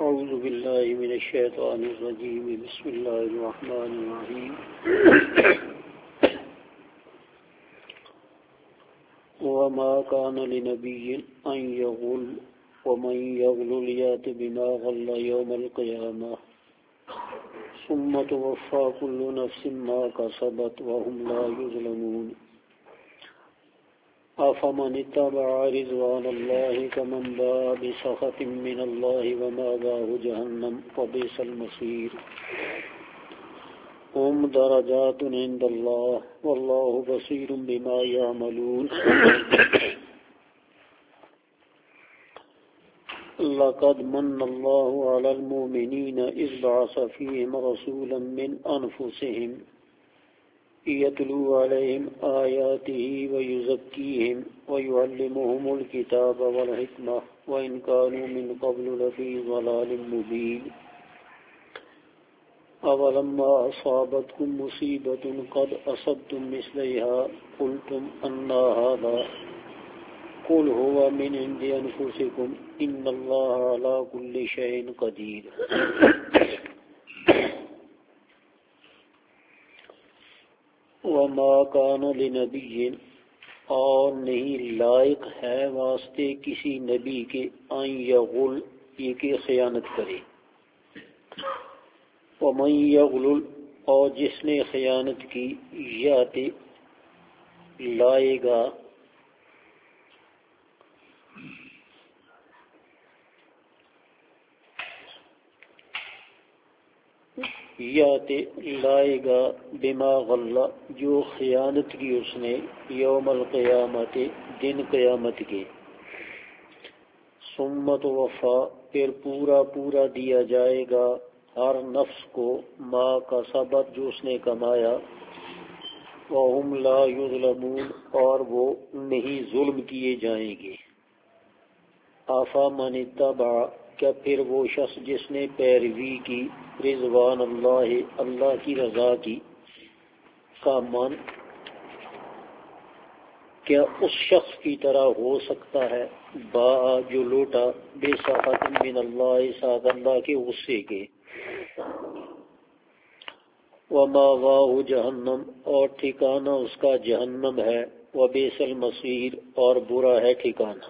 أعوذ بالله من الشيطان الرجيم بسم الله الرحمن الرحيم وما كان لنبي أن يغل ومن يغل يأت بما غل يوم القيامة ثم توفى كل نفس ما كسبت وهم لا يظلمون أفمن اتبع رضوان الله كمن باء بسخط من الله ومأواه جهنم وبئس المصير هم درجات عند الله والله بصير بما يعملون لقد من الله على المؤمنين إذ بعث فيهم رسولا من أنفسهم يتلو عليهم آياته ويزكيهم ويعلمهم الكتاب والحكمة وإن كانوا من قبل لفي ضلال مبين أولما أصابتكم مصيبة قد أصبتم مثليها قلتم أن هذا قل هو من عند أنفسكم إن الله على كل شيء قدير وما كان لنبي اور نہیں لائق ہے واسطے کسی نبی کے ان یغل یہ کہ خیانت کرے ومن یغل اور جس نے خیانت کی یاتے لائے گا لائے گا بما غلہ جو خیانت کی اس نے یوم القیامت دن قیامت کے ثم توفی پھر پورا دیا جائے گا ہر نفس کو ما کسبت جو اس نے کمایا وہم لا یظلمون اور وہ نہیں ظلم کیے جائیں گے آفا من اتبع کیا پھر وہ شخص جس نے پیروی کی رضوان اللہ کی رضا کی کا من کیا اس شخص کی طرح ہو سکتا ہے با جو لوٹا بے سخط من اللہ ساتھ اللہ کے غصے کے ومأواہ جہنم اور ٹھکانہ اس کا جہنم ہے وبئس المصیر اور برا ہے ٹھکانہ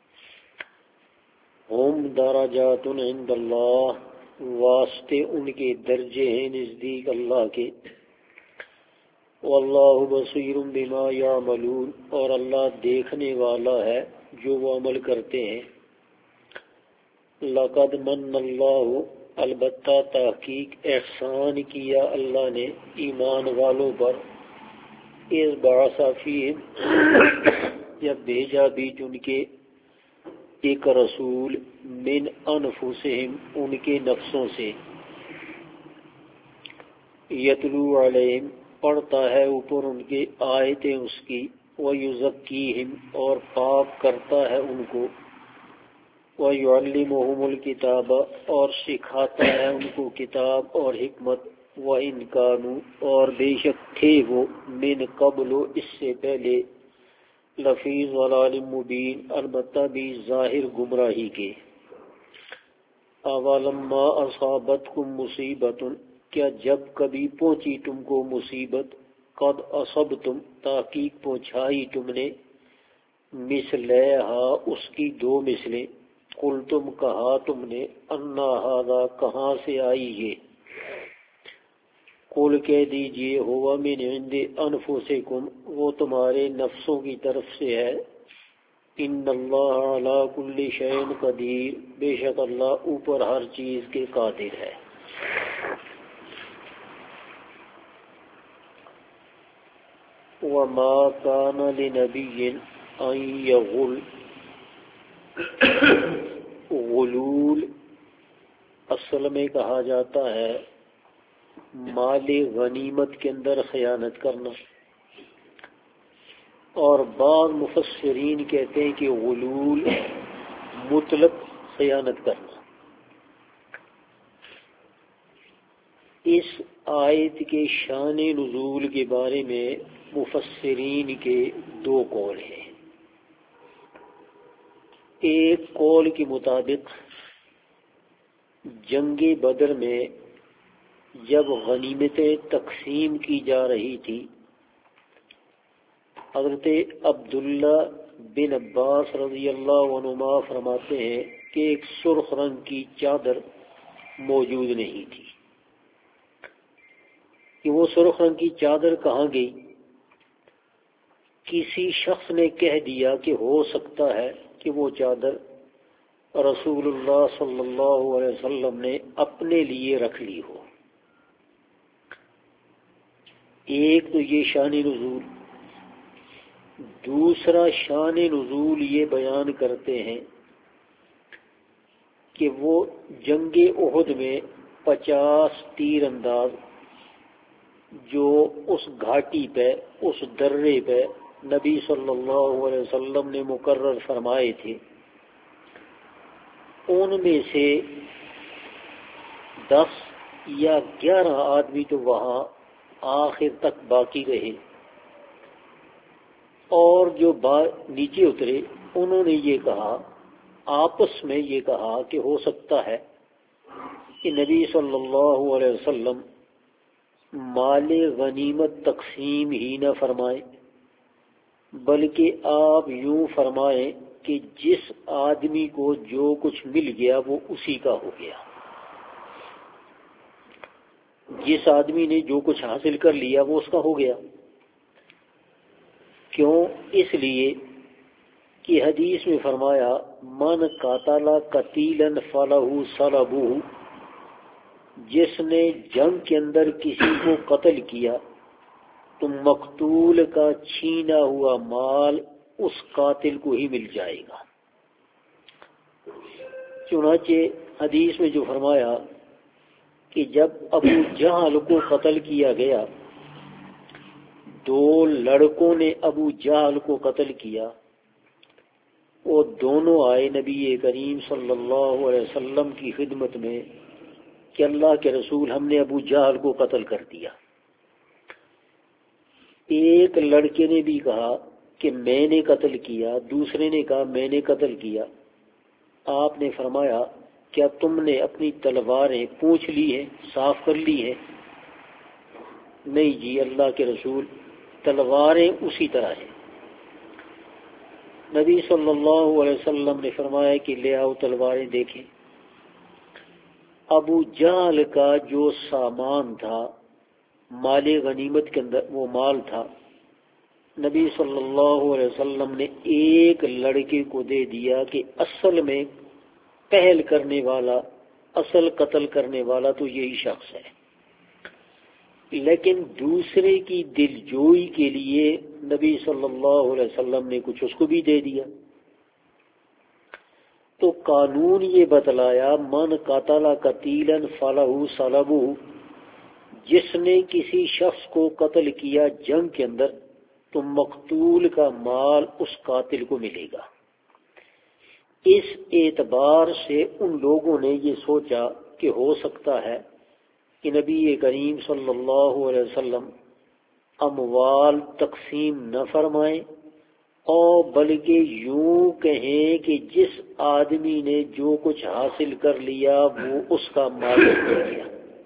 ہم درجات عند اللہ واسطے ان کے درجے ہیں نزدیک اللہ کے واللہ بصیر بما یعملون اور اللہ دیکھنے والا ہے جو وہ عمل کرتے ہیں لقد من اللہ البتہ تحقیق احسان کیا اللہ نے ایمان والوں پر اذ بعث فیہم جب بھیجا بیچ ان کے ایک رسول من انفسہم ان کے نفسوں سے یتلو علیہم پڑھتا ہے اوپر ان کے آیتیں اس کی ویزکیہم اور پاک کرتا ہے ان کو ویعلمہم الکتاب اور سکھاتا ہے ان کو کتاب اور حکمت وَإِنْ كَانُوا اور بے شک تھے وہ من قبل اس سے پہلے لفی ضلال مبین البتہ بھی ظاہر گمراہی کے اولما اصابتکم مصیبت کیا جب کبھی پہنچی تم کو مصیبت قد اصبتم تحقیق پہنچائی تم نے مثلہا اس کی دو مثلیں قل تم کہا تم نے انا ھذا کہاں سے آئی یہ قل کہہ دیجئے ہوا من عند انفسکم وہ تمہارے نفسوں کی طرف سے ہے ان اللہ علی کل شیء قدیر بے شک اللہ اوپر ہر چیز کے قادر ہے وما کان لنبی ان یغل غلول اصل میں کہا جاتا ہے مال غنیمت کے اندر خیانت کرنا اور بعض مفسرین کہتے ہیں کہ غلول مطلق خیانت کرنا اس آیت کے شان نزول کے بارے میں مفسرین کے دو قول ہیں ایک قول کے مطابق جنگ بدر میں جب غنیمتیں تقسیم کی جا رہی تھی، حضرت عبداللہ بن عباس رضی اللہ عنہما فرماتے ہیں کہ ایک سرخ رنگ کی چادر موجود نہیں تھی کہ وہ سرخ رنگ کی چادر کہاں گئی۔ کسی شخص نے کہہ دیا کہ ہو سکتا ہے کہ وہ چادر رسول اللہ صلی اللہ علیہ وسلم نے اپنے لیے رکھ لی ہو۔ ایک تو یہ شان نزول، دوسرا شان نزول یہ بیان کرتے ہیں کہ وہ جنگ احد میں 50 تیر انداز جو اس گھاٹی پہ، اس درے پہ نبی صلی اللہ علیہ وسلم نے مقرر فرمائے تھے، ان میں سے 10 یا 11 آدمی تو وہاں آخر تک باقی رہے، اور جو نیچے اترے انہوں نے یہ کہا، آپس میں یہ کہا کہ ہو سکتا ہے کہ نبی صلی اللہ علیہ وسلم مال غنیمت تقسیم ہی نہ فرمائیں، بلکہ آپ یوں فرمائیں کہ جس آدمی کو جو کچھ مل گیا وہ اسی کا ہو گیا۔ جس آدمی نے جو کچھ حاصل کر لیا وہ اس کا ہو گیا۔ کیوں؟ اس لیے کہ حدیث میں فرمایا من قاتل قتیلا فلہ صلبہ، جس نے جنگ کے اندر کسی کو قتل کیا تو مقتول کا چھینا ہوا مال اس قاتل کو ہی مل جائے گا۔ چنانچہ حدیث میں جو فرمایا کہ جب ابو جہل کو قتل کیا گیا، 2 لڑکوں نے ابو جہل کو قتل کیا، وہ دونوں آئے نبی کریم صلی اللہ علیہ وسلم کی خدمت میں کہ اللہ کے رسول، ہم نے ابو جہل کو قتل کر دیا۔ ایک لڑکے نے بھی کہا کہ میں نے قتل کیا، دوسرے نے کہا میں نے قتل کیا۔ آپ نے فرمایا کیا تم نے اپنی تلواریں پوچھ لی ہیں، صاف کر لی ہیں؟ نہیں جی اللہ کے رسول، تلواریں اسی طرح ہیں۔ نبی صلی اللہ علیہ وسلم نے فرمایا کہ لے آؤ تلواریں دیکھیں۔ ابو جہل کا جو سامان تھا مال غنیمت کے اندر، وہ مال تھا، نبی صلی اللہ علیہ وسلم نے ایک لڑکے کو دے دیا کہ اصل میں پہل کرنے والا، اصل قتل کرنے والا تو یہی شخص ہے، لیکن دوسرے کی دل جوئی کے لیے نبی صلی اللہ علیہ وسلم نے کچھ اس کو بھی دے دیا۔ تو قانون یہ بتلایا من قاتل قتیلا فلہ صلبہ، جس نے کسی شخص کو قتل کیا جنگ کے اندر تو مقتول کا مال اس قاتل کو ملے گا۔ اس اعتبار سے ان لوگوں نے یہ سوچا کہ ہو سکتا ہے کہ نبی کریم صلی اللہ علیہ وسلم اموال تقسیم نہ فرمائیں، اور بلکہ یوں کہیں کہ جس آدمی نے جو کچھ حاصل کر لیا وہ اس کا مالک ہو گیا۔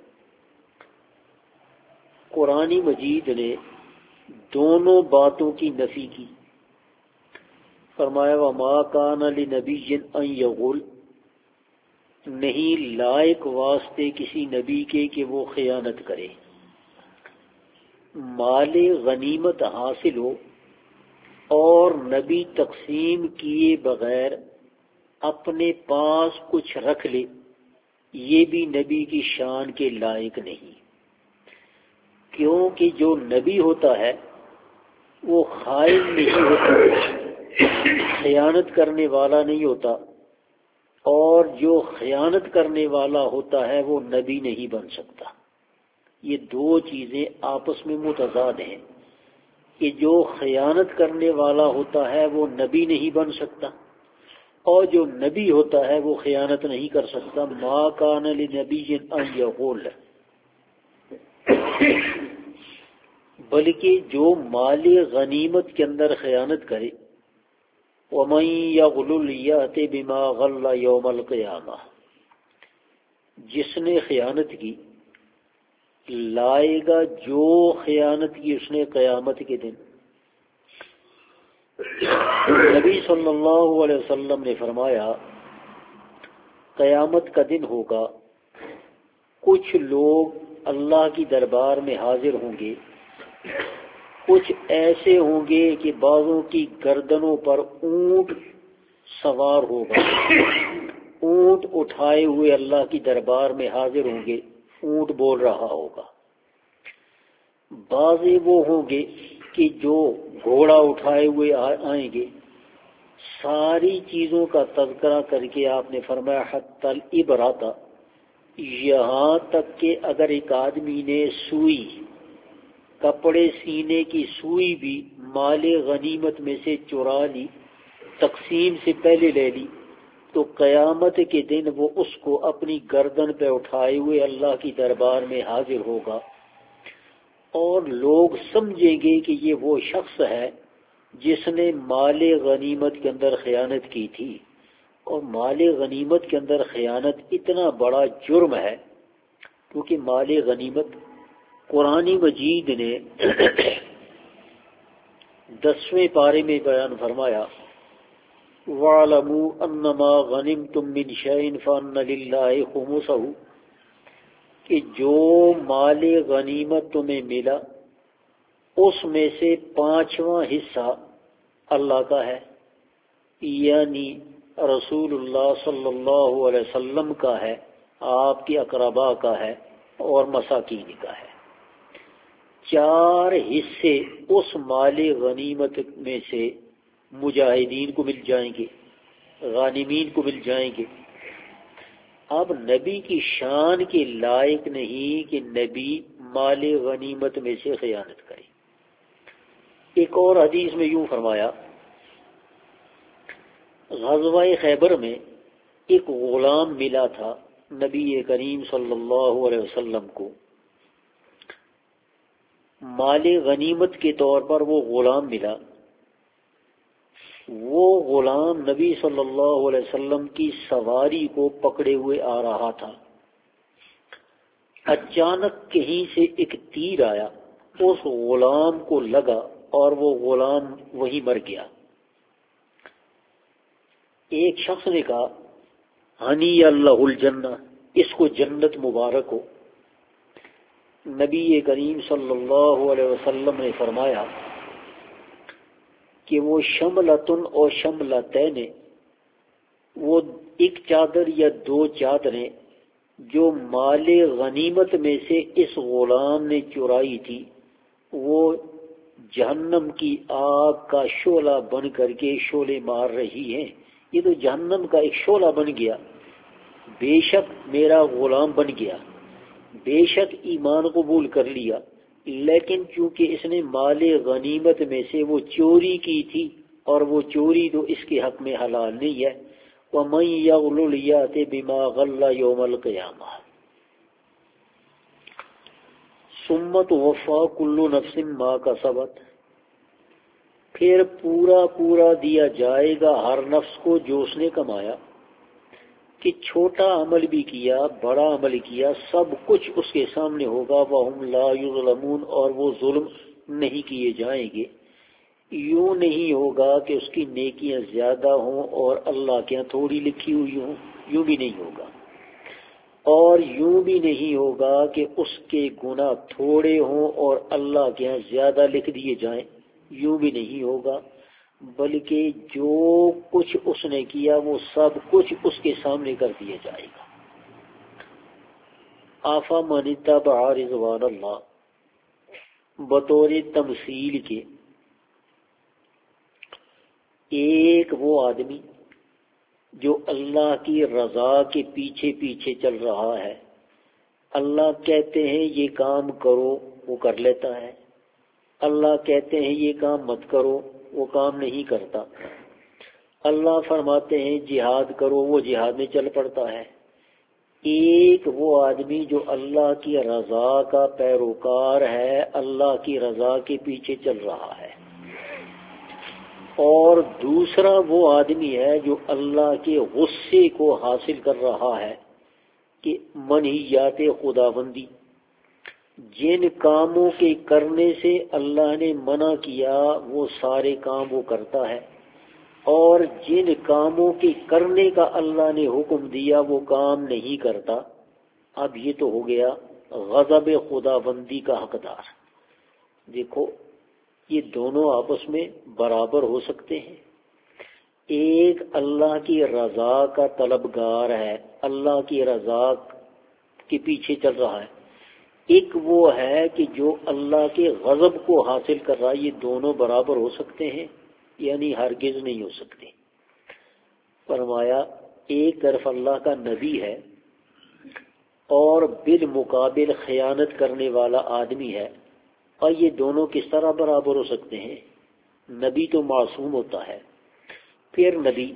قرآن مجید نے دونوں باتوں کی نفی کی، فرمایا وَمَا كَانَ لِنَبِيٍّ أَن يَغُلَّ، نہیں لائق واسطے کسی نبی کے کہ وہ خیانت کرے۔ مال غنیمت حاصل ہو اور نبی تقسیم کیے بغیر اپنے پاس کچھ رکھ لے، یہ بھی نبی کی شان کے لائق نہیں، کیونکہ جو نبی ہوتا ہے وہ خائن نہیں ہوتا، خیانت کرنے والا نہیں ہوتا، اور جو خیانت کرنے والا ہوتا ہے وہ نبی نہیں بن سکتا۔ یہ دو چیزیں آپس میں متضاد ہیں کہ جو خیانت کرنے والا ہوتا ہے وہ نبی نہیں بن سکتا، اور جو نبی ہوتا ہے وہ خیانت نہیں کر سکتا۔ ما کان لنبی ان یغل، بلکہ جو مال غنیمت کے اندر خیانت کرے، وَمَن يَغْلُلْ يَأْتِ بِمَا غَلَّ يَوْمَ الْقِيَامَةِ، جس نے خیانت کی لائے گا جو خیانت کی اس نے قیامت کے دن۔ نبی صلی اللہ علیہ وسلم نے فرمایا قیامت کا دن ہوگا، کچھ لوگ اللہ کی دربار میں حاضر ہوں گے، کچھ ایسے ہوں گے کہ بعضوں کی گردنوں پر اونٹ سوار ہوگا، اونٹ اٹھائے ہوئے اللہ کی دربار میں حاضر ہوں گے، اونٹ بول رہا ہوگا۔ بعضے وہ ہوں گے کہ جو گھوڑا اٹھائے ہوئے آئیں گے۔ ساری چیزوں کا تذکرہ کر کے آپ نے فرمایا حتی الابرۃ، یہاں تک کہ اگر ایک آدمی نے سوئی، کپڑے سینے کی سوئی بھی مال غنیمت میں سے چرا لی، تقسیم سے پہلے لے لی، تو قیامت کے دن وہ اس کو اپنی گردن پہ اٹھائے ہوئے اللہ کی دربار میں حاضر ہوگا، اور لوگ سمجھیں گے کہ یہ وہ شخص ہے جس نے مال غنیمت کے اندر خیانت کی تھی۔ اور مال غنیمت کے اندر خیانت اتنا بڑا جرم ہے کیونکہ مال غنیمت قرآن مجید نے 10ویں پارے میں بیان فرمایا وَاعْلَمُوا أَنَّمَا غَنِمْتُم مِّن شَيْءٍ فَأَنَّ لِلَّهِ خُمُسَهُ، کہ جو مال غنیمت تمہیں ملا اس میں سے 5واں حصہ اللہ کا ہے، یعنی رسول اللہ صلی اللہ علیہ وسلم کا ہے، آپ کے اقربا کا ہے، اور مساکین کا ہے۔ 4 حصے اس مال غنیمت میں سے مجاہدین کو مل جائیں گے، غانمین کو مل جائیں گے۔ اب نبی کی شان کے لائق نہیں کہ نبی مال غنیمت میں سے خیانت کرے۔ ایک اور حدیث میں یوں فرمایا، غزوہ خیبر میں ایک غلام ملا تھا نبی کریم صلی اللہ علیہ وسلم کو، مال غنیمت کے طور پر وہ غلام ملا۔ وہ غلام نبی صلی اللہ علیہ وسلم کی سواری کو پکڑے ہوئے آ رہا تھا، اچانک کہیں سے ایک تیر آیا، اس غلام کو لگا اور وہ غلام وہیں مر گیا۔ ایک شخص نے کہا ہنی اللہ الجنہ، اس کو جنت مبارک ہو۔ نبی کریم صلی اللہ علیہ وسلم نے فرمایا کہ وہ شملتن اور شملتین، وہ ایک چادر یا 2 چادریں جو مال غنیمت میں سے اس غلام نے چرائی تھی، وہ جہنم کی آگ کا شعلہ بن کر کے شعلے مار رہی ہیں۔ یہ تو جہنم کا ایک شعلہ بن گیا۔ بے شک میرا غلام بن گیا، بے شک ایمان قبول کر لیا، لیکن چونکہ اس نے مال غنیمت میں سے وہ چوری کی تھی، اور وہ چوری تو اس کے حق میں حلال نہیں ہے۔ وَمَن يَغْلُلْ يَأْتِ بِمَا غَلَّ يَوْمَ الْقِيَامَةِ ثُمَّ تُوَفَّىٰ كُلُّ نَفْسٍ مَا كَسَبَتْ، پھر پورا دیا جائے گا ہر نفس کو جو اس نے کمایا، کہ چھوٹا عمل بھی کیا، بڑا عمل کیا، سب کچھ اس کے سامنے ہوگا۔ وَهُمْ لَا يُظْلَمُونَ، اور وہ ظلم نہیں کیے جائیں گے۔ یوں نہیں ہوگا کہ اس کی نیکیاں زیادہ ہوں اور اللہ کے ہاں تھوڑی لکھی ہوئی ہوں، یوں بھی نہیں ہوگا۔ اور یوں بھی نہیں ہوگا کہ اس کے گناہ تھوڑے ہوں اور اللہ کے ہاں زیادہ لکھ دیے جائیں، یوں بھی نہیں ہوگا، بلکہ جو کچھ اس نے کیا وہ سب کچھ اس کے سامنے کر دیا جائے گا۔ آفامن اتبع رضوان اللہ، بطور تمثیل کے ایک وہ آدمی جو اللہ کی رضا کے پیچھے پیچھے چل رہا ہے، اللہ کہتے ہیں یہ کام کرو وہ کر لیتا ہے، اللہ کہتے ہیں یہ کام مت کرو وہ کام نہیں کرتا، اللہ فرماتے ہیں جہاد کرو وہ جہاد میں چل پڑتا ہے۔ ایک وہ آدمی جو اللہ کی رضا کا پیروکار ہے، اللہ کی رضا کے پیچھے چل رہا ہے، اور دوسرا وہ آدمی ہے جو اللہ کے غصے کو حاصل کر رہا ہے، کہ منہیات خداوندی، جن کاموں کے کرنے سے اللہ نے منع کیا وہ سارے کام وہ کرتا ہے، اور جن کاموں کے کرنے کا اللہ نے حکم دیا وہ کام نہیں کرتا۔ اب یہ تو ہو گیا غضب خداوندی کا حقدار۔ دیکھو یہ دونوں آپس میں برابر ہو سکتے ہیں۔ ایک اللہ کی رضا کا طلبگار ہے، اللہ کی رضا کے پیچھے چل رہا ہے، ایک وہ ہے کہ جو اللہ کے غضب کو حاصل کر رہا ہے۔ یہ دونوں برابر ہو سکتے ہیں؟ یعنی ہرگز نہیں ہو سکتے۔ فرمایا ایک طرف اللہ کا نبی ہے اور بالمقابل خیانت کرنے والا آدمی ہے، اور یہ دونوں کس طرح برابر ہو سکتے ہیں؟ نبی تو معصوم ہوتا ہے، پھر نبی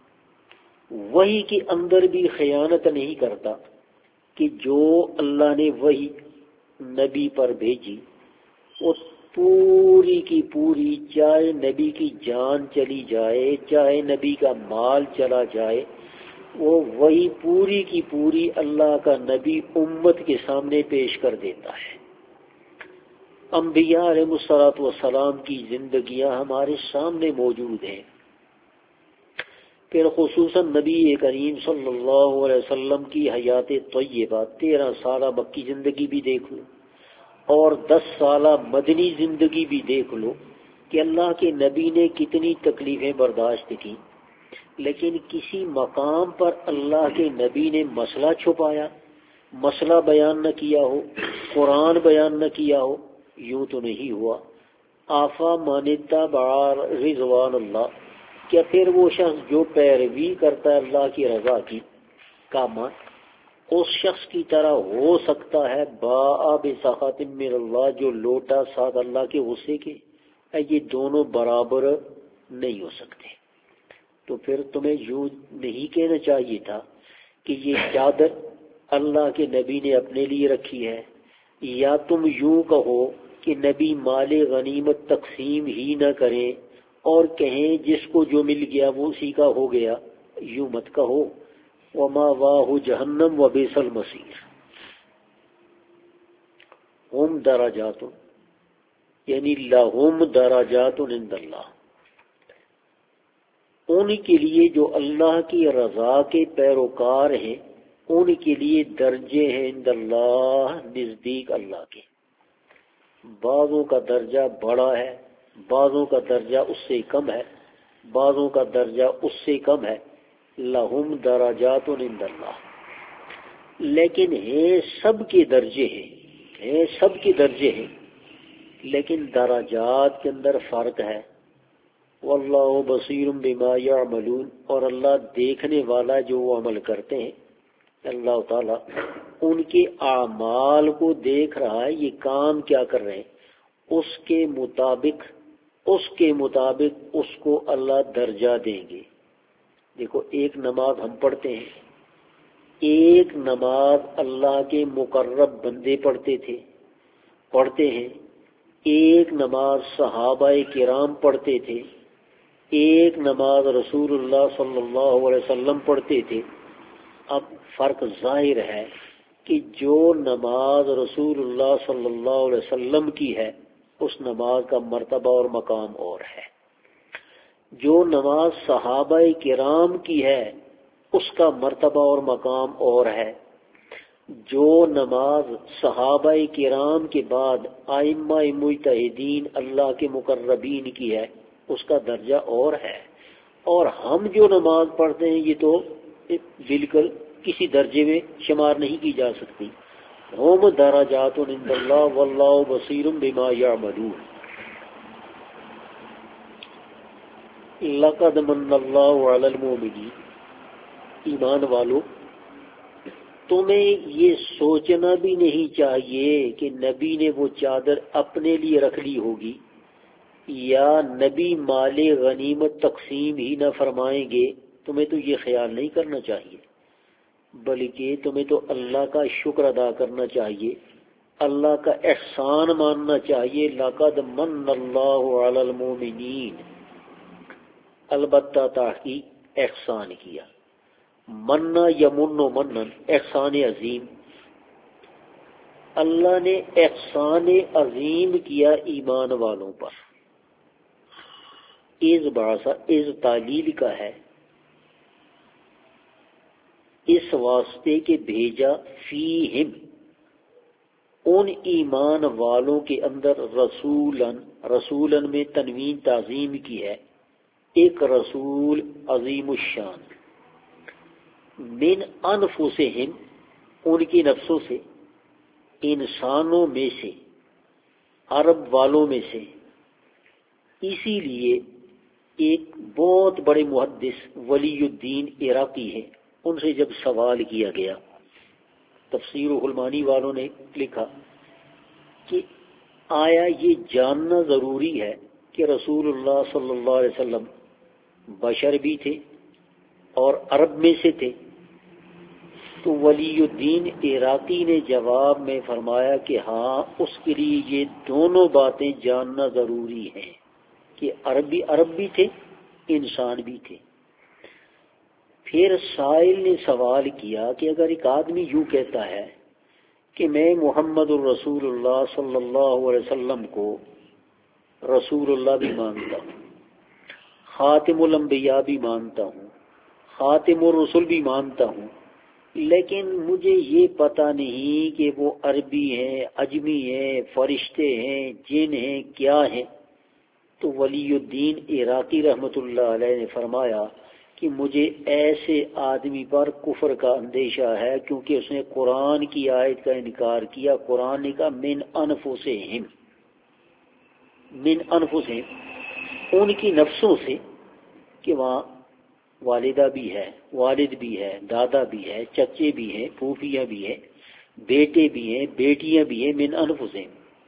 وحی کے اندر بھی خیانت نہیں کرتا کہ جو اللہ نے وحی نبی پر بھیجی وہ پوری کی پوری، چاہے نبی کی جان چلی جائے چاہے نبی کا مال چلا جائے، وہ وہی پوری کی پوری اللہ کا نبی امت کے سامنے پیش کر دیتا ہے۔ انبیاء علیہ الصلوۃ والسلام کی زندگیاں ہمارے سامنے موجود ہیں۔ پھر خصوصاً نبی کریم صلی اللہ علیہ وسلم کی حیات طیبہ، 13 سالہ مکی زندگی بھی دیکھ لو اور 10 سالہ مدنی زندگی بھی دیکھ لو کہ اللہ کے نبی نے کتنی تکلیفیں برداشت کی، لیکن کسی مقام پر اللہ کے نبی نے مسئلہ چھپایا، مسئلہ بیان نہ کیا ہو، قرآن بیان نہ کیا ہو؟ یوں تو نہیں ہوا۔ آفا مانتا بار رضوان اللہ، کیا پھر وہ شخص جو پیروی کرتا ہے اللہ کی رضا کی کامان، اس شخص کی طرح ہو سکتا ہے بآب سخط من اللہ، جو لوٹا ساتھ اللہ کے غصے کے؟ یہ دونوں برابر نہیں ہو سکتے۔ تو پھر تمہیں یوں نہیں کہنا چاہیے تھا کہ یہ چادر اللہ کے نبی نے اپنے لیے رکھی ہے، یا تم یوں کہو کہ نبی مال غنیمت تقسیم ہی نہ کریں اور کہیں جس کو جو مل گیا وہ اسی کا ہو گیا۔ یوں مت کہو۔ وما واہ جہنم وبئس المصیر۔ ہم درجات، یعنی لہم درجات عند اللہ، ان کے لیے جو اللہ کی رضا کے پیروکار ہیں ان کے لیے درجے ہیں عند اللہ، نزدیک اللہ کے۔ بعضوں کا درجہ بڑا ہے، بعضوں کا درجہ اس سے کم ہے، بعضوں کا درجہ اس سے کم ہے۔ لہم درجات عند اللہ، لیکن ہیں سب کے درجے ہیں سب کے درجے ہیں، لیکن درجات کے اندر فرق ہے۔ واللہ بصیر بما یعملون، اور اللہ دیکھنے والا جو وہ عمل کرتے ہیں۔ اللہ تعالیٰ ان کے اعمال کو دیکھ رہا ہے، یہ کام کیا کر رہے ہیں، اس کے مطابق اس کو اللہ درجہ دیں گے۔ دیکھو ایک نماز ہم پڑھتے ہیں، ایک نماز اللہ کے مقرب بندے پڑھتے ہیں، ایک نماز صحابہ کرام پڑھتے تھے، ایک نماز رسول اللہ صلی اللہ علیہ وسلم پڑھتے تھے۔ اب فرق ظاہر ہے کہ جو نماز رسول اللہ صلی اللہ علیہ وسلم کی ہے اس نماز کا مرتبہ اور مقام اور ہے، جو نماز صحابہ کرام کی ہے اس کا مرتبہ اور مقام اور ہے، جو نماز صحابہ کرام کے بعد ائمہ مجتہدین اللہ کے مقربین کی ہے اس کا درجہ اور ہے، اور ہم جو نماز پڑھتے ہیں یہ تو بالکل کسی درجے میں شمار نہیں کی جا سکتی۔ ہم درجات عند اللہ واللہ بصیر بما یعملون۔ لقد من اللہ علی المؤمنین، ایمان والو تمہیں یہ سوچنا بھی نہیں چاہیے کہ نبی نے وہ چادر اپنے لیے رکھ لی ہوگی، یا نبی مال غنیمت تقسیم ہی نہ فرمائیں گے۔ تمہیں تو یہ خیال نہیں کرنا چاہیے، بلکہ تمہیں تو اللہ کا شکر ادا کرنا چاہیے، اللہ کا احسان ماننا چاہیے۔ لقد من اللہ علی المؤمنین، البتہ تحقیق احسان کیا، منا یمن و منن، احسان عظیم، اللہ نے احسان عظیم کیا ایمان والوں پر۔ از باسا، از تعلیل کا ہے، اس واسطے کے بھیجا فیہم ان ایمان والوں کے اندر رسولن، رسولن میں تنوین تعظیم کی ہے، ایک رسول عظیم الشان، من انفسہم ان کی نفسوں سے، انسانوں میں سے، عرب والوں میں سے۔ اسی لیے ایک بہت بڑے محدث ولی الدین عراقی ہے، ان سے جب سوال کیا گیا، تفسیر الغلمانی والوں نے لکھا کہ آیا یہ جاننا ضروری ہے کہ رسول اللہ صلی اللہ علیہ وسلم بشر بھی تھے اور عرب میں سے تھے؟ تو ولی الدین عراقی نے جواب میں فرمایا کہ ہاں، اس کے لیے یہ دونوں باتیں جاننا ضروری ہیں کہ عرب بھی تھے، انسان بھی تھے۔ پھر سائل نے سوال کیا کہ اگر ایک آدمی یوں کہتا ہے کہ میں محمد الرسول اللہ صلی اللہ علیہ وسلم کو رسول اللہ بھی مانتا ہوں، خاتم الانبیاء بھی مانتا ہوں، خاتم الرسل بھی مانتا ہوں، لیکن مجھے یہ پتہ نہیں کہ وہ عربی ہیں، عجمی ہیں، فرشتے ہیں، جن ہیں، کیا ہیں، تو ولی الدین عراقی رحمۃ اللہ علیہ نے فرمایا کہ مجھے ایسے آدمی پر کفر کا اندیشہ ہے، کیونکہ اس نے قرآن کی آیت کا انکار کیا۔ قرآن نے کہا من انفسہم، من انفسہم ان کی نفسوں سے، کہ وہاں والدہ بھی ہے، والد بھی ہے، دادا بھی ہے، چچے بھی ہیں، پھوپھیاں بھی ہیں، بیٹے بھی ہیں، بیٹیاں بھی ہیں، من انفسہم۔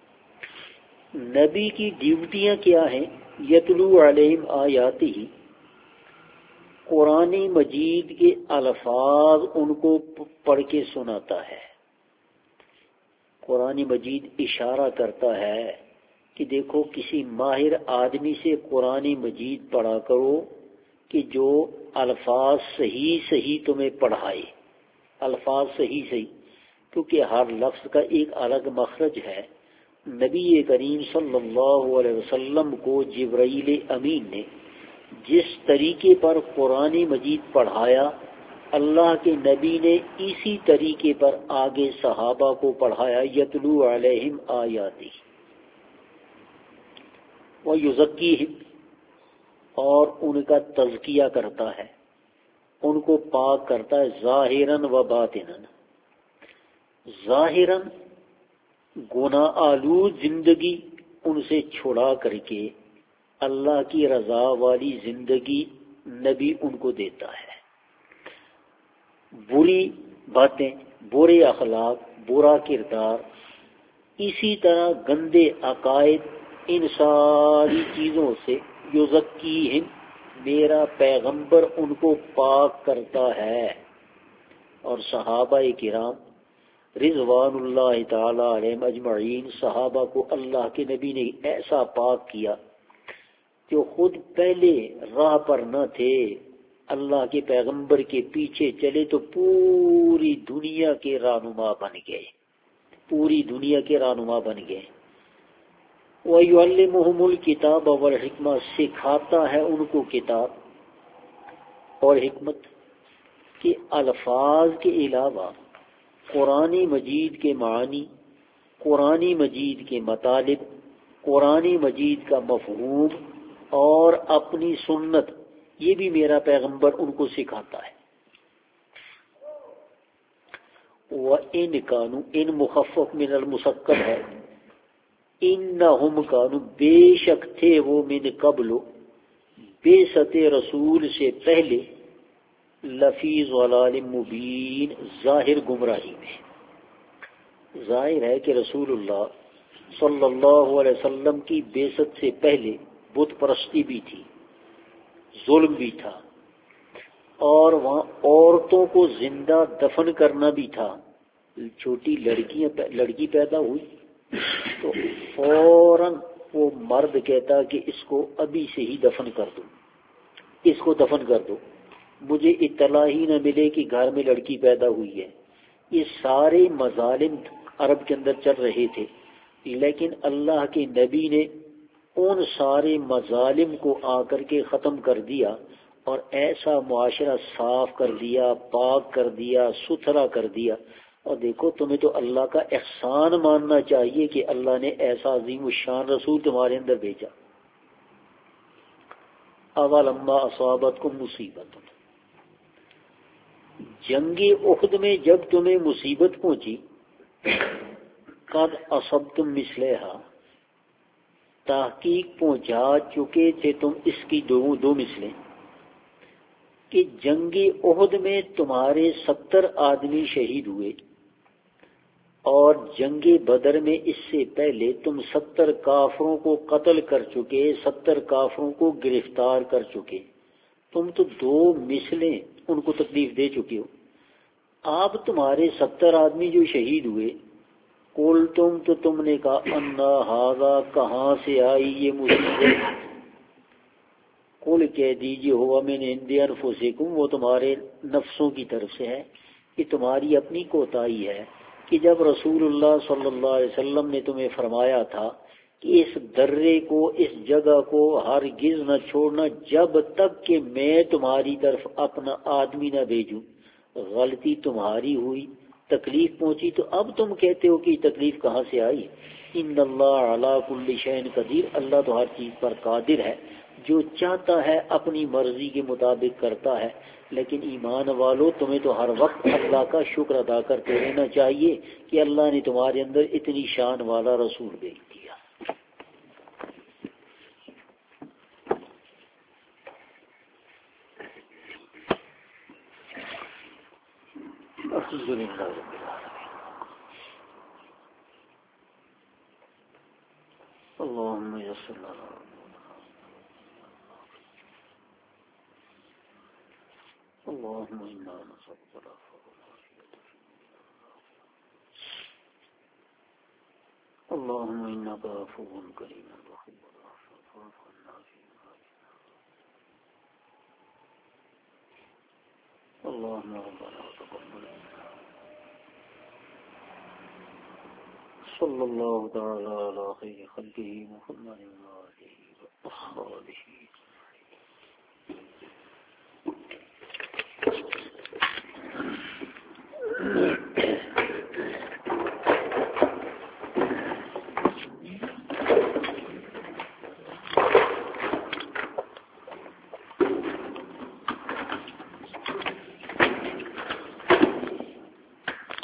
نبی کی ڈیوٹیاں کیا ہیں؟ یتلو علیہم آیاتہ، قرآن مجید کے الفاظ ان کو پڑھ کے سناتا ہے۔ قرآن مجید اشارہ کرتا ہے کہ دیکھو کسی ماہر آدمی سے قرآن مجید پڑھا کرو کہ جو الفاظ صحیح صحیح تمہیں پڑھائے، الفاظ صحیح صحیح، کیونکہ ہر لفظ کا ایک الگ مخرج ہے۔ نبی کریم صلی اللہ علیہ وسلم کو جبرائیل امین نے جس طریقے پر قرآن مجید پڑھایا، اللہ کے نبی نے اسی طریقے پر آگے صحابہ کو پڑھایا۔ یتلو علیہم آیاتی ویزکیہم، اور ان کا تزکیہ کرتا ہے، ان کو پاک کرتا ہے، ظاہراً و باطناً۔ ظاہراً گناہ آلود زندگی ان سے چھڑا کر کے اللہ کی رضا والی زندگی نبی ان کو دیتا ہے۔ بری باتیں، برے اخلاق، برا کردار، اسی طرح گندے عقائد، ان ساری چیزوں سے یزکیہم، میرا پیغمبر ان کو پاک کرتا ہے۔ اور صحابہ کرام رضوان اللہ تعالی علیہم اجمعین، صحابہ کو اللہ کے نبی نے ایسا پاک کیا جو خود پہلے راہ پر نہ تھے، اللہ کے پیغمبر کے پیچھے چلے تو پوری دنیا کے رہنما بن گئے، پوری دنیا کے رہنما بن گئے۔ وَيُعَلِّمُهُمُ الْكِتَابَ وَالْحِكْمَةَ، سکھاتا ہے ان کو کتاب اور حکمت کے الفاظ کے علاوہ قرآن مجید کے معنی، قرآن مجید کے مطالب، قرآن مجید کا مفہوم اور اپنی سنت، یہ بھی میرا پیغمبر ان کو سکھاتا ہے۔ وَإِنْ كَانُوا، ان مخفف من المثقل ہے، انہم کانوا، بے شک تھے وہ، من قبل، بعثت رسول سے پہلے، لفی ضلال مبین، ظاہر گمراہی میں۔ ظاہر ہے کہ رسول اللہ صلی اللہ علیہ وسلم کی بعثت سے پہلے بت پرستی بھی تھی، ظلم بھی تھا، اور وہاں عورتوں کو زندہ دفن کرنا بھی تھا۔ چھوٹی لڑکی پیدا ہوئی تو فوراً وہ مرد کہتا کہ اس کو ابھی سے ہی دفن کر دو، اس کو دفن کر دو۔ مجھے اطلاع ہی نہ ملے کہ گھر میں لڑکی پیدا ہوئی ہے۔ یہ سارے مظالم عرب کے اندر چل رہے تھے، لیکن اللہ کے نبی نے ان سارے مظالم کو آ کر کے ختم کر دیا اور ایسا معاشرہ صاف کر دیا، پاک کر دیا، ستھرا کر دیا۔ اور دیکھو تمہیں تو اللہ کا احسان ماننا چاہیے کہ اللہ نے ایسا عظیم الشان رسول تمہارے اندر بھیجا۔ اولما اصابتکم مصیبت، جنگ احد میں جب تمہیں مصیبت پہنچی، قد اصبتم مثلھا، تحقیق پہنچا چکے تھے تم اس کی دو مثلیں، کہ جنگ احد میں تمہارے 70 آدمی شہید ہوئے، اور جنگ بدر میں اس سے پہلے تم 70 کافروں کو قتل کر چکے، 70 کافروں کو گرفتار کر چکے۔ تم تو 2 مثلیں ان کو تکلیف دے چکے ہو۔ آپ تمہارے 70 آدمی جو شہید ہوئے، قل تم نے کہا انا ھذا، کہاں سے آئی یہ مصیبت؟ قل کہہ دیجیے ہوا من عند انفسکم، وہ تمہارے نفسوں کی طرف سے ہے، کہ تمہاری اپنی کوتاہی ہے کہ جب رسول اللہ صلی اللہ علیہ وسلم نے تمہیں فرمایا تھا کہ اس درے کو، اس جگہ کو ہرگز نہ چھوڑنا جب تک کہ میں تمہاری طرف اپنا آدمی نہ بھیجوں، غلطی تمہاری ہوئی، تکلیف پہنچی، تو اب تم کہتے ہو کہ یہ تکلیف کہاں سے آئی؟ ان اللہ علی کل شیء قدیر، اللہ تو ہر چیز پر قادر ہے، جو چاہتا ہے اپنی مرضی کے مطابق کرتا ہے۔ لیکن ایمان والو، تمہیں تو ہر وقت اللہ کا شکر ادا کرتے رہنا چاہیے کہ اللہ نے تمہارے اندر اتنی شان والا رسول بھیج دیا۔ الحمدللہ رب العالمین، اللہم یسر لنا، اللہم انا نسألک العفو والعافیۃ، اللہم انک عفو کریم تحب العفو فاعف عنا فی عافیہ، اللہم ربنا تقبل منا، صلی اللہ تعالی علی خیر خلقہ محمد وآلہ وصحبہ۔